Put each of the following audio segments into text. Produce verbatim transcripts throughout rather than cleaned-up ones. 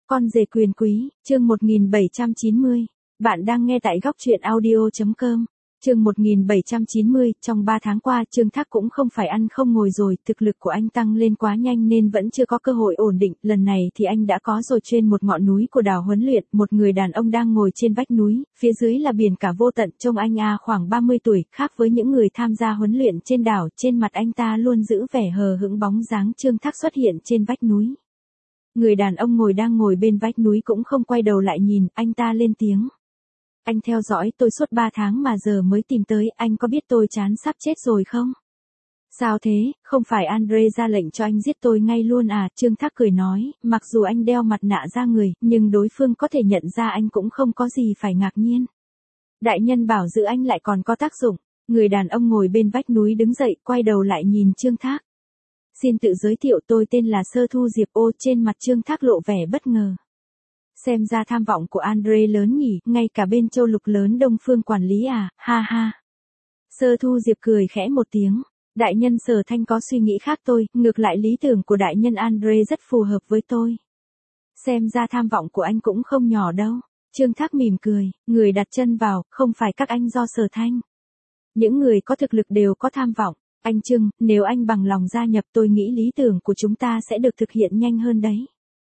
Con rể quyền quý, chương một nghìn bảy trăm chín mươi. Bạn đang nghe tại góc truyện audio chấm com. Chương một nghìn bảy trăm chín mươi, trong ba tháng qua Trương Thác cũng không phải ăn không ngồi rồi, thực lực của anh tăng lên quá nhanh nên vẫn chưa có cơ hội ổn định, lần này thì anh đã có rồi. Trên một ngọn núi của đảo huấn luyện, một người đàn ông đang ngồi trên vách núi, phía dưới là biển cả vô tận, trông anh a khoảng ba mươi tuổi, khác với những người tham gia huấn luyện trên đảo, trên mặt anh ta luôn giữ vẻ hờ hững. Bóng dáng Trương Thác xuất hiện trên vách núi. Người đàn ông ngồi đang ngồi bên vách núi cũng không quay đầu lại nhìn, anh ta lên tiếng. Anh theo dõi tôi suốt ba tháng mà giờ mới tìm tới, anh có biết tôi chán sắp chết rồi không? Sao thế, không phải Andre ra lệnh cho anh giết tôi ngay luôn à? Trương Thác cười nói, mặc dù anh đeo mặt nạ ra người, nhưng đối phương có thể nhận ra anh cũng không có gì phải ngạc nhiên. Đại nhân bảo giữ anh lại còn có tác dụng. Người đàn ông ngồi bên vách núi đứng dậy, quay đầu lại nhìn Trương Thác. Xin tự giới thiệu, tôi tên là Sơ Thu Diệp. Ô, trên mặt Trương Thác lộ vẻ bất ngờ. Xem ra tham vọng của Andre lớn nhỉ, ngay cả bên châu lục lớn Đông Phương quản lý à, ha ha. Sơ Thu Diệp cười khẽ một tiếng. Đại nhân Sở Thanh có suy nghĩ khác tôi, ngược lại lý tưởng của đại nhân Andre rất phù hợp với tôi. Xem ra tham vọng của anh cũng không nhỏ đâu. Trương Thác mỉm cười, người đặt chân vào, không phải các anh do Sở Thanh. Những người có thực lực đều có tham vọng. Anh Trương, nếu anh bằng lòng gia nhập tôi nghĩ lý tưởng của chúng ta sẽ được thực hiện nhanh hơn đấy.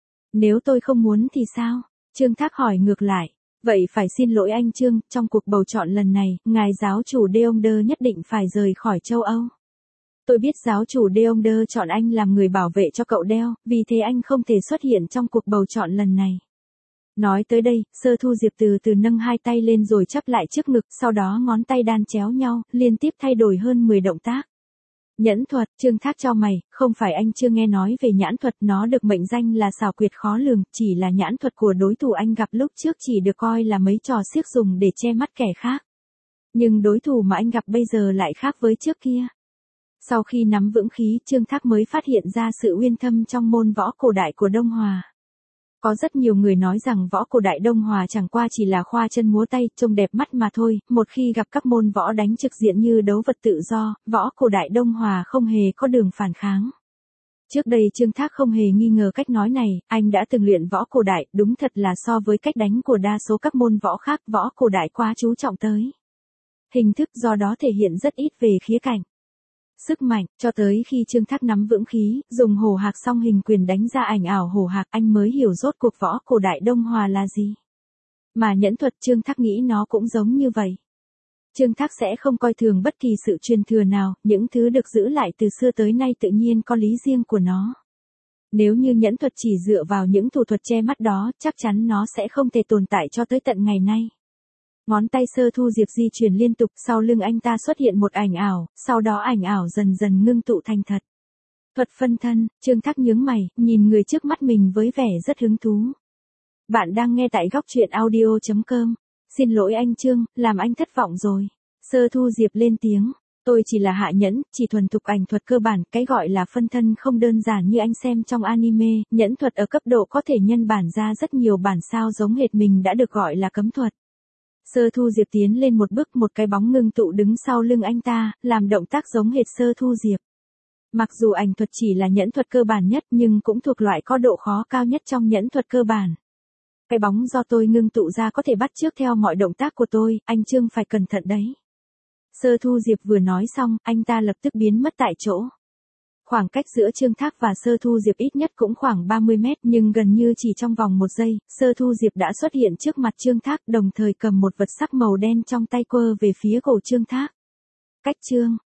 Nếu tôi không muốn thì sao? Trương Thác hỏi ngược lại. Vậy phải xin lỗi anh Trương, trong cuộc bầu chọn lần này, ngài giáo chủ Deongder nhất định phải rời khỏi châu Âu. Tôi biết giáo chủ Deongder chọn anh làm người bảo vệ cho cậu Deo, vì thế anh không thể xuất hiện trong cuộc bầu chọn lần này. Nói tới đây, Sơ Thu Diệp từ từ nâng hai tay lên rồi chắp lại trước ngực, sau đó ngón tay đan chéo nhau, liên tiếp thay đổi hơn mười động tác. Nhẫn thuật, Trương Thác chau mày, không phải anh chưa nghe nói về nhãn thuật, nó được mệnh danh là xảo quyệt khó lường, chỉ là nhãn thuật của đối thủ anh gặp lúc trước chỉ được coi là mấy trò xiếc dùng để che mắt kẻ khác. Nhưng đối thủ mà anh gặp bây giờ lại khác với trước kia. Sau khi nắm vững khí, Trương Thác mới phát hiện ra sự uyên thâm trong môn võ cổ đại của Đông Hòa. Có rất nhiều người nói rằng võ cổ đại Đông Hòa chẳng qua chỉ là khoa chân múa tay, trông đẹp mắt mà thôi, một khi gặp các môn võ đánh trực diện như đấu vật tự do, võ cổ đại Đông Hòa không hề có đường phản kháng. Trước đây Trương Thác không hề nghi ngờ cách nói này, anh đã từng luyện võ cổ đại, đúng thật là so với cách đánh của đa số các môn võ khác, võ cổ đại quá chú trọng tới hình thức, do đó thể hiện rất ít về khía cạnh sức mạnh, cho tới khi Trương Thác nắm vững khí, dùng hổ hạc song hình quyền đánh ra ảnh ảo hổ hạc, anh mới hiểu rốt cuộc võ cổ đại Đông Hòa là gì. Mà nhẫn thuật, Trương Thác nghĩ nó cũng giống như vậy. Trương Thác sẽ không coi thường bất kỳ sự truyền thừa nào, những thứ được giữ lại từ xưa tới nay tự nhiên có lý riêng của nó. Nếu như nhẫn thuật chỉ dựa vào những thủ thuật che mắt đó, chắc chắn nó sẽ không thể tồn tại cho tới tận ngày nay. Ngón tay Sơ Thu Diệp di chuyển liên tục, sau lưng anh ta xuất hiện một ảnh ảo, sau đó ảnh ảo dần dần ngưng tụ thành thật. Thuật phân thân, Trương Thác nhướng mày, nhìn người trước mắt mình với vẻ rất hứng thú. Bạn đang nghe tại góc truyện audio chấm com. Xin lỗi anh Trương, làm anh thất vọng rồi. Sơ Thu Diệp lên tiếng. Tôi chỉ là hạ nhẫn, chỉ thuần thục ảnh thuật cơ bản, cái gọi là phân thân không đơn giản như anh xem trong anime, nhẫn thuật ở cấp độ có thể nhân bản ra rất nhiều bản sao giống hệt mình đã được gọi là cấm thuật. Sơ Thu Diệp tiến lên một bước, một cái bóng ngưng tụ đứng sau lưng anh ta, làm động tác giống hệt Sơ Thu Diệp. Mặc dù ảnh thuật chỉ là nhẫn thuật cơ bản nhất nhưng cũng thuộc loại có độ khó cao nhất trong nhẫn thuật cơ bản. Cái bóng do tôi ngưng tụ ra có thể bắt chước theo mọi động tác của tôi, anh Trương phải cẩn thận đấy. Sơ Thu Diệp vừa nói xong, anh ta lập tức biến mất tại chỗ. Khoảng cách giữa Trương Thác và Sơ Thu Diệp ít nhất cũng khoảng ba mươi mét, nhưng gần như chỉ trong vòng một giây, Sơ Thu Diệp đã xuất hiện trước mặt Trương Thác, đồng thời cầm một vật sắc màu đen trong tay quơ về phía cổ Trương Thác. Cách Trương,